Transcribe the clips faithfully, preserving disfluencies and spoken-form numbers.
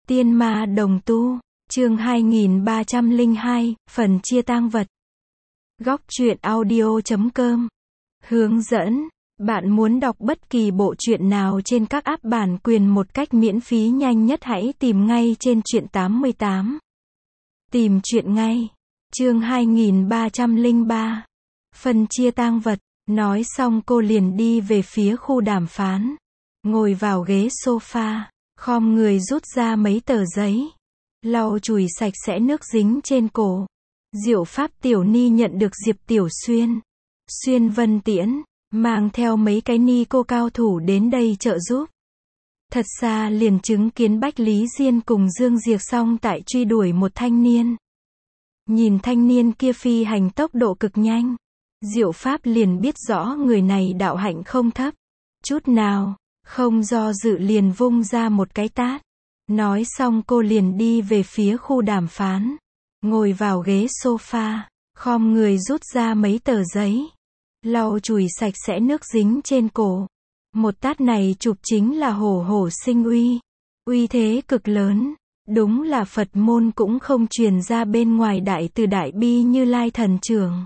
Tiên ma đồng tu, chương hai nghìn ba trăm lẻ hai, phần chia tang vật. Góc truyện audio chấm com. Hướng dẫn, bạn muốn đọc bất kỳ bộ truyện nào trên các app bản quyền một cách miễn phí nhanh nhất hãy tìm ngay trên truyện tám mươi tám. Tìm truyện ngay. Chương hai nghìn ba trăm lẻ ba. Phần chia tang vật. Nói xong cô liền đi về phía khu đàm phán. Ngồi vào ghế sofa, khom người rút ra mấy tờ giấy. Lau chùi sạch sẽ nước dính trên cổ. Diệu Pháp Tiểu Ni nhận được Diệp Tiểu Xuyên, Xuyên Vân Tiễn, mang theo mấy cái ni cô cao thủ đến đây trợ giúp. Thật xa liền chứng kiến Bách Lý Diên cùng Dương Diệc Song tại truy đuổi một thanh niên. Nhìn thanh niên kia phi hành tốc độ cực nhanh, Diệu Pháp liền biết rõ người này đạo hạnh không thấp chút nào, không do dự liền vung ra một cái tát. Nói xong cô liền đi về phía khu đàm phán, ngồi vào ghế sofa, khom người rút ra mấy tờ giấy, lau chùi sạch sẽ nước dính trên cổ. Một tát này chụp chính là hổ hổ sinh uy, uy thế cực lớn, đúng là Phật môn cũng không truyền ra bên ngoài đại từ đại bi Như Lai thần trưởng.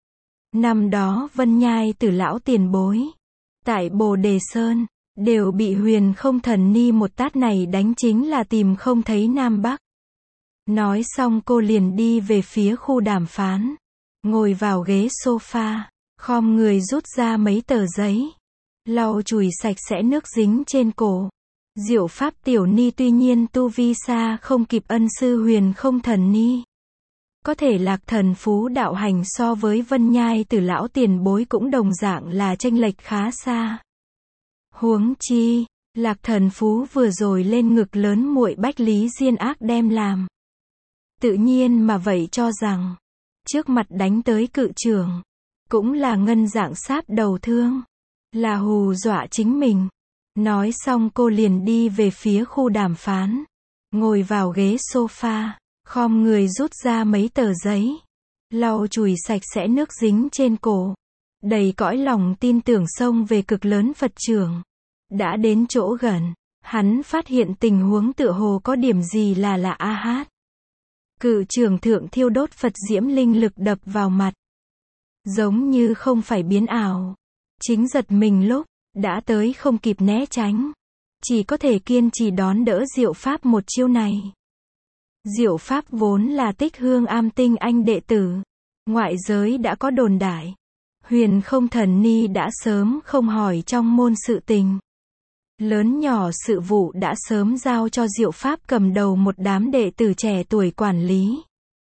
Năm đó Vân Nhai Tử lão tiền bối, tại Bồ Đề Sơn, đều bị Huyền Không Thần Ni một tát này đánh chính là tìm không thấy Nam Bắc. Nói xong cô liền đi về phía khu đàm phán, ngồi vào ghế sofa, khom người rút ra mấy tờ giấy, lau chùi sạch sẽ nước dính trên cổ. Diệu Pháp Tiểu Ni tuy nhiên tu vi xa không kịp ân sư Huyền Không Thần Ni, có thể Lạc Thần Phú đạo hành so với Vân Nhai Tử lão tiền bối cũng đồng dạng là chênh lệch khá xa. Huống chi, Lạc Thần Phú vừa rồi lên ngực lớn muội Bách Lý Diên ác đem làm. Tự nhiên mà vậy cho rằng, trước mặt đánh tới cự trưởng, cũng là ngân dạng sáp đầu thương, là hù dọa chính mình. Nói xong cô liền đi về phía khu đàm phán, ngồi vào ghế sofa, khom người rút ra mấy tờ giấy, lau chùi sạch sẽ nước dính trên cổ. Đầy cõi lòng tin tưởng xông về cực lớn Phật trưởng. Đã đến chỗ gần, hắn phát hiện tình huống tựa hồ có điểm gì là lạ a hát. Cự trưởng thượng thiêu đốt Phật diễm linh lực đập vào mặt, giống như không phải biến ảo. Chính giật mình lúc, đã tới không kịp né tránh, chỉ có thể kiên trì đón đỡ Diệu Pháp một chiêu này. Diệu Pháp vốn là Tích Hương Am tinh anh đệ tử, ngoại giới đã có đồn đại, Huyền Không Thần Ni đã sớm không hỏi trong môn sự tình. Lớn nhỏ sự vụ đã sớm giao cho Diệu Pháp cầm đầu một đám đệ tử trẻ tuổi quản lý.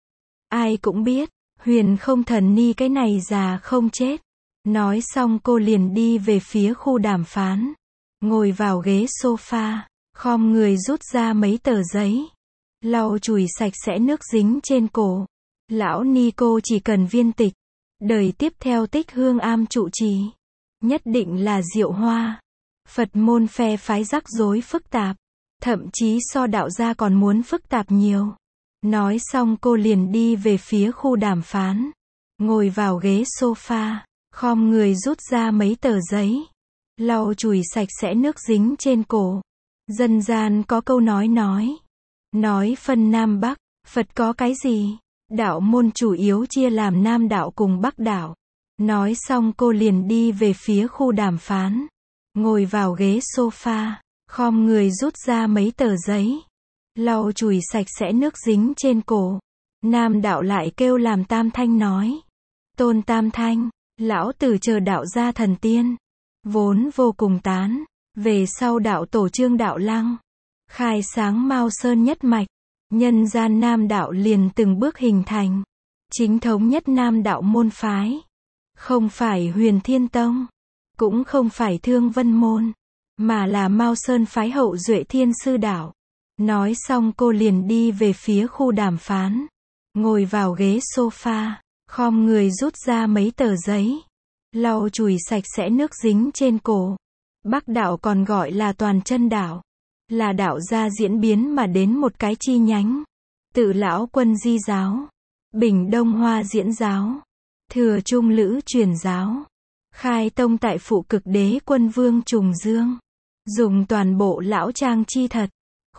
Ai cũng biết, Huyền Không Thần Ni cái này già không chết. Nói xong cô liền đi về phía khu đàm phán, ngồi vào ghế sofa, khom người rút ra mấy tờ giấy, lau chùi sạch sẽ nước dính trên cổ. Lão ni cô chỉ cần viên tịch, đời tiếp theo Tích Hương Am trụ trì, nhất định là Diệu Hoa. Phật môn phe phái rắc rối phức tạp, thậm chí so đạo gia còn muốn phức tạp nhiều. Nói xong cô liền đi về phía khu đàm phán, ngồi vào ghế sofa, khom người rút ra mấy tờ giấy, lau chùi sạch sẽ nước dính trên cổ. Dân gian có câu nói nói, nói phân Nam Bắc, Phật có cái gì? Đạo môn chủ yếu chia làm Nam đạo cùng Bắc đạo. Nói xong cô liền đi về phía khu đàm phán, ngồi vào ghế sofa, khom người rút ra mấy tờ giấy, lau chùi sạch sẽ nước dính trên cổ. Nam đạo lại kêu làm Tam Thanh nói, Tôn Tam Thanh, lão tử chờ đạo gia thần tiên, vốn vô cùng tán, về sau đạo tổ Trương Đạo Lăng, khai sáng Mao Sơn nhất mạch, nhân gian Nam đạo liền từng bước hình thành, chính thống nhất Nam đạo môn phái, không phải Huyền Thiên Tông, cũng không phải Thương Vân môn, mà là Mao Sơn phái hậu duệ Thiên Sư đạo. Nói xong cô liền đi về phía khu đàm phán, ngồi vào ghế sofa, khom người rút ra mấy tờ giấy, lau chùi sạch sẽ nước dính trên cổ. Bắc đạo còn gọi là Toàn Chân đạo, là đạo gia diễn biến mà đến một cái chi nhánh. Tự Lão Quân Di giáo, Bình Đông Hoa diễn giáo, Thừa Trung Lữ truyền giáo, khai tông tại Phụ Cực Đế Quân Vương Trùng Dương, dùng toàn bộ lão trang chi thật,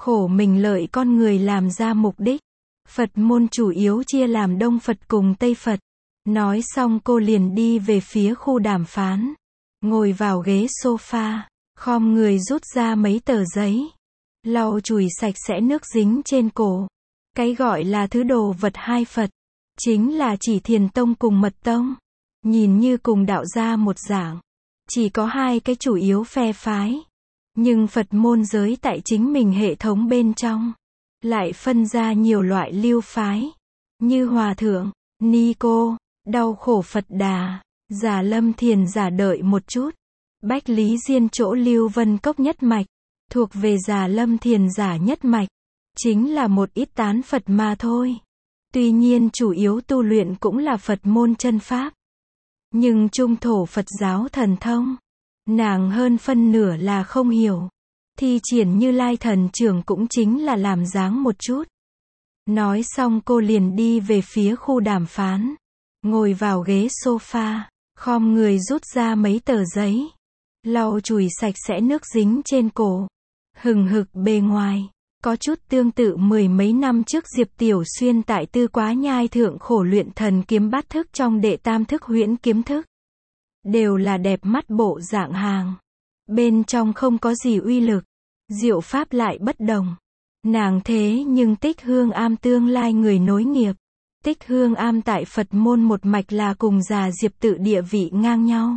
khổ mình lợi con người làm ra mục đích. Phật môn chủ yếu chia làm Đông Phật cùng Tây Phật. Nói xong cô liền đi về phía khu đàm phán. Ngồi vào ghế sofa, khom người rút ra mấy tờ giấy. Lau chùi sạch sẽ nước dính trên cổ. Cái gọi là thứ đồ vật hai Phật, chính là chỉ Thiền Tông cùng Mật Tông. Nhìn như cùng đạo gia một dạng. Chỉ có hai cái chủ yếu phe phái. Nhưng Phật môn giới tại chính mình hệ thống bên trong. Lại phân ra nhiều loại lưu phái. Như Hòa Thượng, Ni Cô, Đau Khổ Phật Đà, Già Lâm Thiền giả đợi một chút. Bách Lý Diên chỗ Lưu Vân Cốc nhất mạch. Thuộc về Già Lâm Thiền giả nhất mạch. Chính là một ít tán Phật mà thôi. Tuy nhiên chủ yếu tu luyện cũng là Phật môn chân pháp. Nhưng trung thổ Phật giáo thần thông, nàng hơn phân nửa là không hiểu. Thi triển Như Lai thần trưởng cũng chính là làm dáng một chút. Nói xong cô liền đi về phía khu đàm phán. Ngồi vào ghế sofa, khom người rút ra mấy tờ giấy. Lau chùi sạch sẽ nước dính trên cổ. Hừng hực bề ngoài. Có chút tương tự mười mấy năm trước Diệp Tiểu Xuyên tại Tư Quá Nhai thượng khổ luyện thần kiếm bát thức trong đệ tam thức huyễn kiếm thức. Đều là đẹp mắt bộ dạng hàng. Bên trong không có gì uy lực. Diệu pháp lại bất đồng. Nàng thế nhưng Tích Hương Am tương lai người nối nghiệp. Tích Hương Am tại Phật môn một mạch là cùng già Diệp tự địa vị ngang nhau.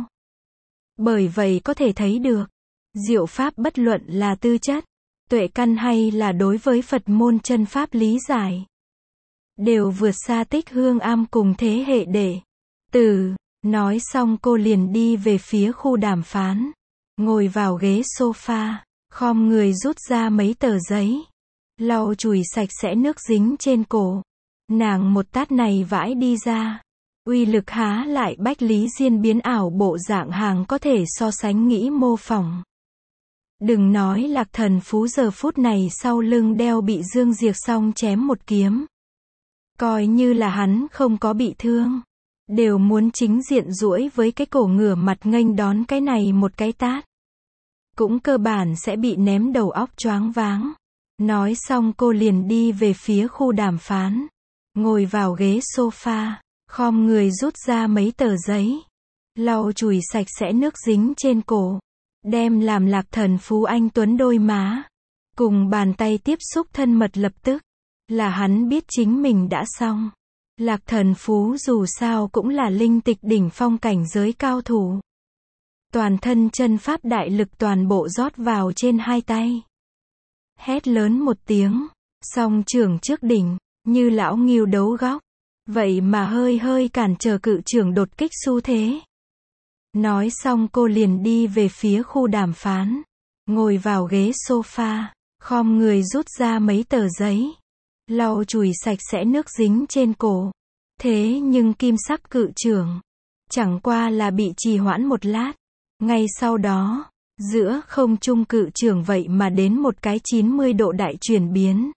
Bởi vậy có thể thấy được. Diệu pháp bất luận là tư chất, tuệ căn hay là đối với Phật môn chân pháp lý giải. Đều vượt xa Tích Hương Am cùng thế hệ đệ tử. Nói xong cô liền đi về phía khu đàm phán. Ngồi vào ghế sofa, khom người rút ra mấy tờ giấy. Lau chùi sạch sẽ nước dính trên cổ. Nàng một tát này vãi đi ra. Uy lực há lại Bách Lý Diên biến ảo bộ dạng hàng có thể so sánh nghĩ mô phỏng. Đừng nói Lạc Thần Phú giờ phút này sau lưng đeo bị Dương Diệc Song chém một kiếm. Coi như là hắn không có bị thương. Đều muốn chính diện duỗi với cái cổ ngửa mặt nghênh đón cái này một cái tát. Cũng cơ bản sẽ bị ném đầu óc choáng váng. Nói xong cô liền đi về phía khu đàm phán. Ngồi vào ghế sofa, khom người rút ra mấy tờ giấy. Lau chùi sạch sẽ nước dính trên cổ. Đem làm Lạc Thần Phú anh tuấn đôi má. Cùng bàn tay tiếp xúc thân mật lập tức. Là hắn biết chính mình đã xong. Lạc Thần Phú dù sao cũng là linh tịch đỉnh phong cảnh giới cao thủ. Toàn thân chân pháp đại lực toàn bộ rót vào trên hai tay. Hét lớn một tiếng, song trưởng trước đỉnh, như lão ngưu đấu góc. Vậy mà hơi hơi cản trở cự trưởng đột kích xu thế. Nói xong cô liền đi về phía khu đàm phán. Ngồi vào ghế sofa, khom người rút ra mấy tờ giấy. Lau chùi sạch sẽ nước dính trên cổ. Thế nhưng kim sắc cự trưởng chẳng qua là bị trì hoãn một lát. Ngay sau đó, giữa không trung cự trưởng vậy mà đến một cái chín mươi độ đại chuyển biến.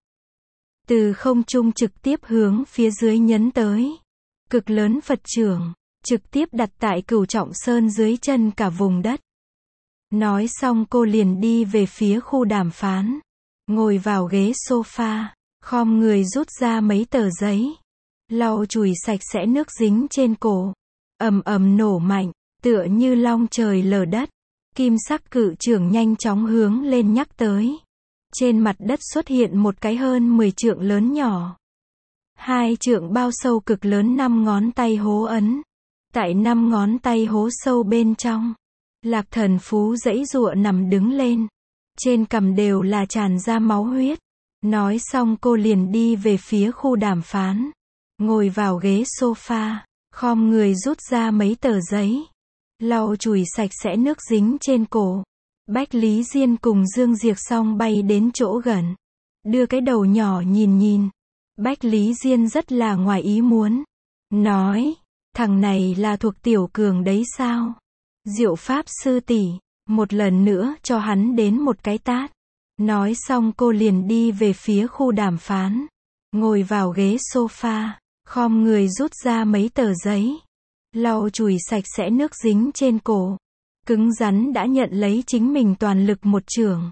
Từ không trung trực tiếp hướng phía dưới nhấn tới. Cực lớn Phật trưởng, trực tiếp đặt tại Cửu Trọng Sơn dưới chân cả vùng đất. Nói xong cô liền đi về phía khu đàm phán. Ngồi vào ghế sofa, khom người rút ra mấy tờ giấy. Lau chùi sạch sẽ nước dính trên cổ. Ầm ầm nổ mạnh, tựa như long trời lở đất. Kim sắc cự trưởng nhanh chóng hướng lên nhắc tới. Trên mặt đất xuất hiện một cái hơn mười trượng lớn nhỏ. Hai trượng bao sâu cực lớn năm ngón tay hố ấn. Tại năm ngón tay hố sâu bên trong, Lạc Thần Phú giãy giụa nằm đứng lên. Trên cằm đều là tràn ra máu huyết. Nói xong cô liền đi về phía khu đàm phán. Ngồi vào ghế sofa, khom người rút ra mấy tờ giấy. Lau chùi sạch sẽ nước dính trên cổ. Bách Lý Diên cùng Dương Diệc Song bay đến chỗ gần. Đưa cái đầu nhỏ nhìn nhìn. Bách Lý Diên rất là ngoài ý muốn. Nói, thằng này là thuộc Tiểu Cường đấy sao? Diệu Pháp sư tỷ, một lần nữa cho hắn đến một cái tát. Nói xong cô liền đi về phía khu đàm phán. Ngồi vào ghế sofa, khom người rút ra mấy tờ giấy. Lau chùi sạch sẽ nước dính trên cổ. Cứng rắn đã nhận lấy chính mình toàn lực một chưởng.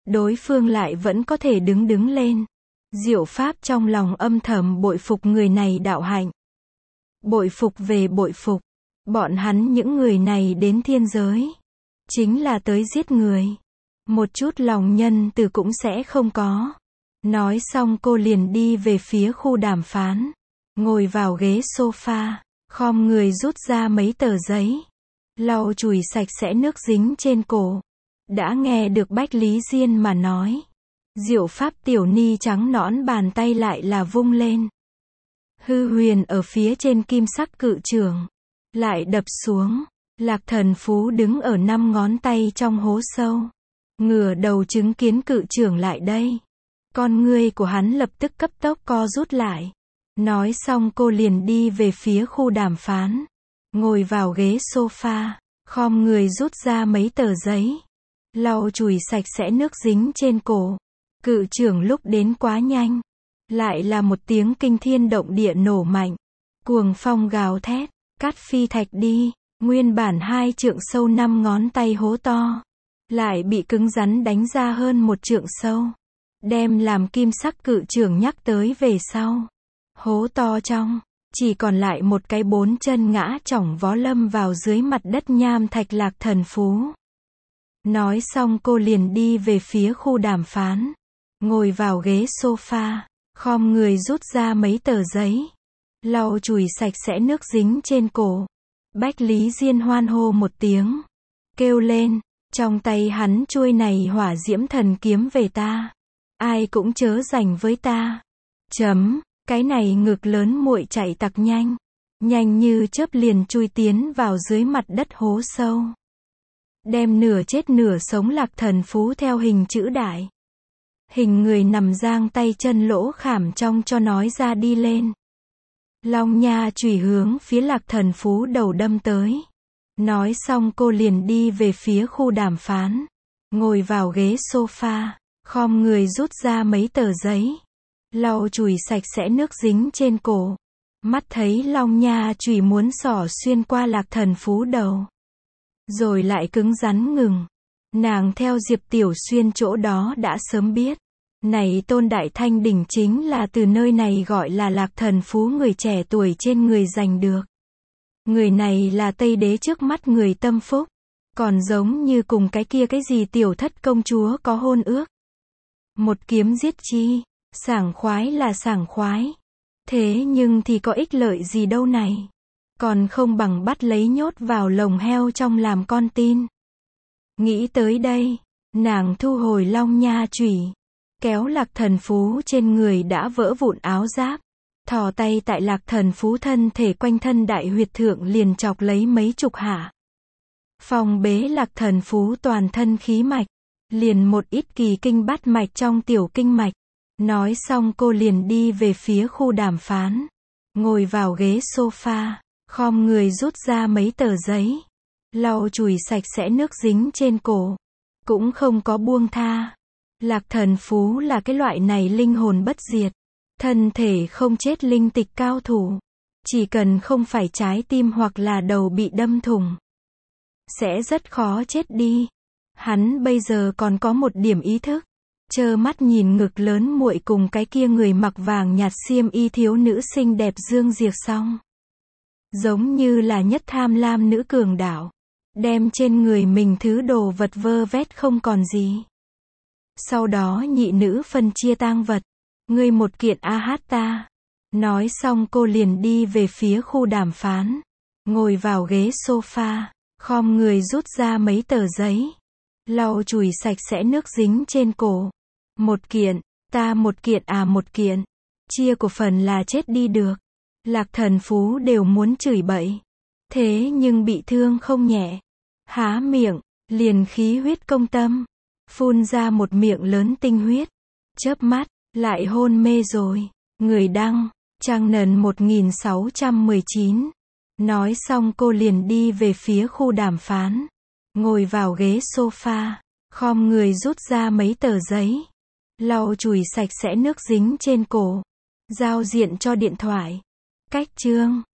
đối phương lại vẫn có thể đứng đứng lên. Diệu Pháp trong lòng âm thầm bội phục người này đạo hạnh. Bội phục về bội phục. Bọn hắn những người này đến thiên giới, chính là tới giết người. Một chút lòng nhân từ cũng sẽ không có. Nói xong cô liền đi về phía khu đàm phán. Ngồi vào ghế sofa, khom người rút ra mấy tờ giấy. Lau chùi sạch sẽ nước dính trên cổ. Đã nghe được Bách Lý Diên mà nói. Diệu Pháp tiểu ni trắng nõn bàn tay lại là vung lên. Hư huyền ở phía trên kim sắc cự trường. Lại đập xuống. Lạc Thần Phú đứng ở năm ngón tay trong hố sâu. Ngửa đầu chứng kiến cự trường lại đây. Con ngươi của hắn lập tức cấp tốc co rút lại. Nói xong cô liền đi về phía khu đàm phán. Ngồi vào ghế sofa, khom người rút ra mấy tờ giấy. Lau chùi sạch sẽ nước dính trên cổ. Cự trưởng lúc đến quá nhanh. Lại là một tiếng kinh thiên động địa nổ mạnh. Cuồng phong gào thét, cắt phi thạch đi. Nguyên bản hai trượng sâu năm ngón tay hố to. Lại bị cứng rắn đánh ra hơn một trượng sâu. Đem làm kim sắc cự trưởng nhắc tới về sau. Hố to trong, chỉ còn lại một cái bốn chân ngã chỏng vó lâm vào dưới mặt đất nham thạch Lạc Thần Phú. Nói xong cô liền đi về phía khu đàm phán. Ngồi vào ghế sofa, khom người rút ra mấy tờ giấy. Lau chùi sạch sẽ nước dính trên cổ. Bách Lý Diên hoan hô một tiếng. Kêu lên, trong tay hắn chuôi này hỏa diễm thần kiếm về ta. Ai cũng chớ giành với ta. Chấm, cái này ngực lớn muội chạy tặc nhanh. Nhanh như chớp liền chui tiến vào dưới mặt đất hố sâu. Đem nửa chết nửa sống Lạc Thần Phú theo hình chữ đại. Hình người nằm giang tay chân lỗ khảm trong cho nói ra đi lên. Long nha chùy hướng phía Lạc Thần Phú đầu đâm tới. Nói xong cô liền đi về phía khu đàm phán. Ngồi vào ghế sofa, khom người rút ra mấy tờ giấy. Lau chùi sạch sẽ nước dính trên cổ. Mắt thấy long nha chùy muốn xỏ xuyên qua Lạc Thần Phú đầu. Rồi lại cứng rắn ngừng. Nàng theo Diệp Tiểu Xuyên chỗ đó đã sớm biết. Này Tôn Đại Thanh đỉnh chính là từ nơi này gọi là Lạc Thần Phú người trẻ tuổi trên người giành được. Người này là Tây Đế trước mắt người tâm phúc. Còn giống như cùng cái kia cái gì tiểu thất công chúa có hôn ước. Một kiếm giết chi. Sảng khoái là sảng khoái. Thế nhưng thì có ích lợi gì đâu này. Còn không bằng bắt lấy nhốt vào lồng heo trong làm con tin. Nghĩ tới đây, nàng thu hồi long nha chùy. Kéo Lạc Thần Phú trên người đã vỡ vụn áo giáp. Thò tay tại Lạc Thần Phú thân thể quanh thân đại huyệt thượng liền chọc lấy mấy chục hạ. Phong bế Lạc Thần Phú toàn thân khí mạch. Liền một ít kỳ kinh bát mạch trong tiểu kinh mạch. Nói xong cô liền đi về phía khu đàm phán. Ngồi vào ghế sofa, khom người rút ra mấy tờ giấy. Lau chùi sạch sẽ nước dính trên cổ. Cũng không có buông tha. Lạc Thần Phú là cái loại này linh hồn bất diệt. Thân thể không chết linh tịch cao thủ. Chỉ cần không phải trái tim hoặc là đầu bị đâm thủng. Sẽ rất khó chết đi. Hắn bây giờ còn có một điểm ý thức. Trơ mắt nhìn ngực lớn muội cùng cái kia người mặc vàng nhạt xiêm y thiếu nữ xinh đẹp dương diệt xong. Giống như là nhất tham lam nữ cường đảo. Đem trên người mình thứ đồ vật vơ vét không còn gì. Sau đó nhị nữ phân chia tang vật. Ngươi một kiện a hát ta. Nói xong cô liền đi về phía khu đàm phán. Ngồi vào ghế sofa, khom người rút ra mấy tờ giấy. Lau chùi sạch sẽ nước dính trên cổ. Một kiện, ta một kiện à một kiện. Chia của phần là chết đi được. Lạc Thần Phú đều muốn chửi bậy. Thế nhưng bị thương không nhẹ. Há miệng, liền khí huyết công tâm. Phun ra một miệng lớn tinh huyết. Chớp mắt, lại hôn mê rồi. Người đăng, trang nần một nghìn sáu trăm mười chín. Nói xong cô liền đi về phía khu đàm phán. Ngồi vào ghế sofa, khom người rút ra mấy tờ giấy. Lau chùi sạch sẽ nước dính trên cổ. Giao diện cho điện thoại. Cách chương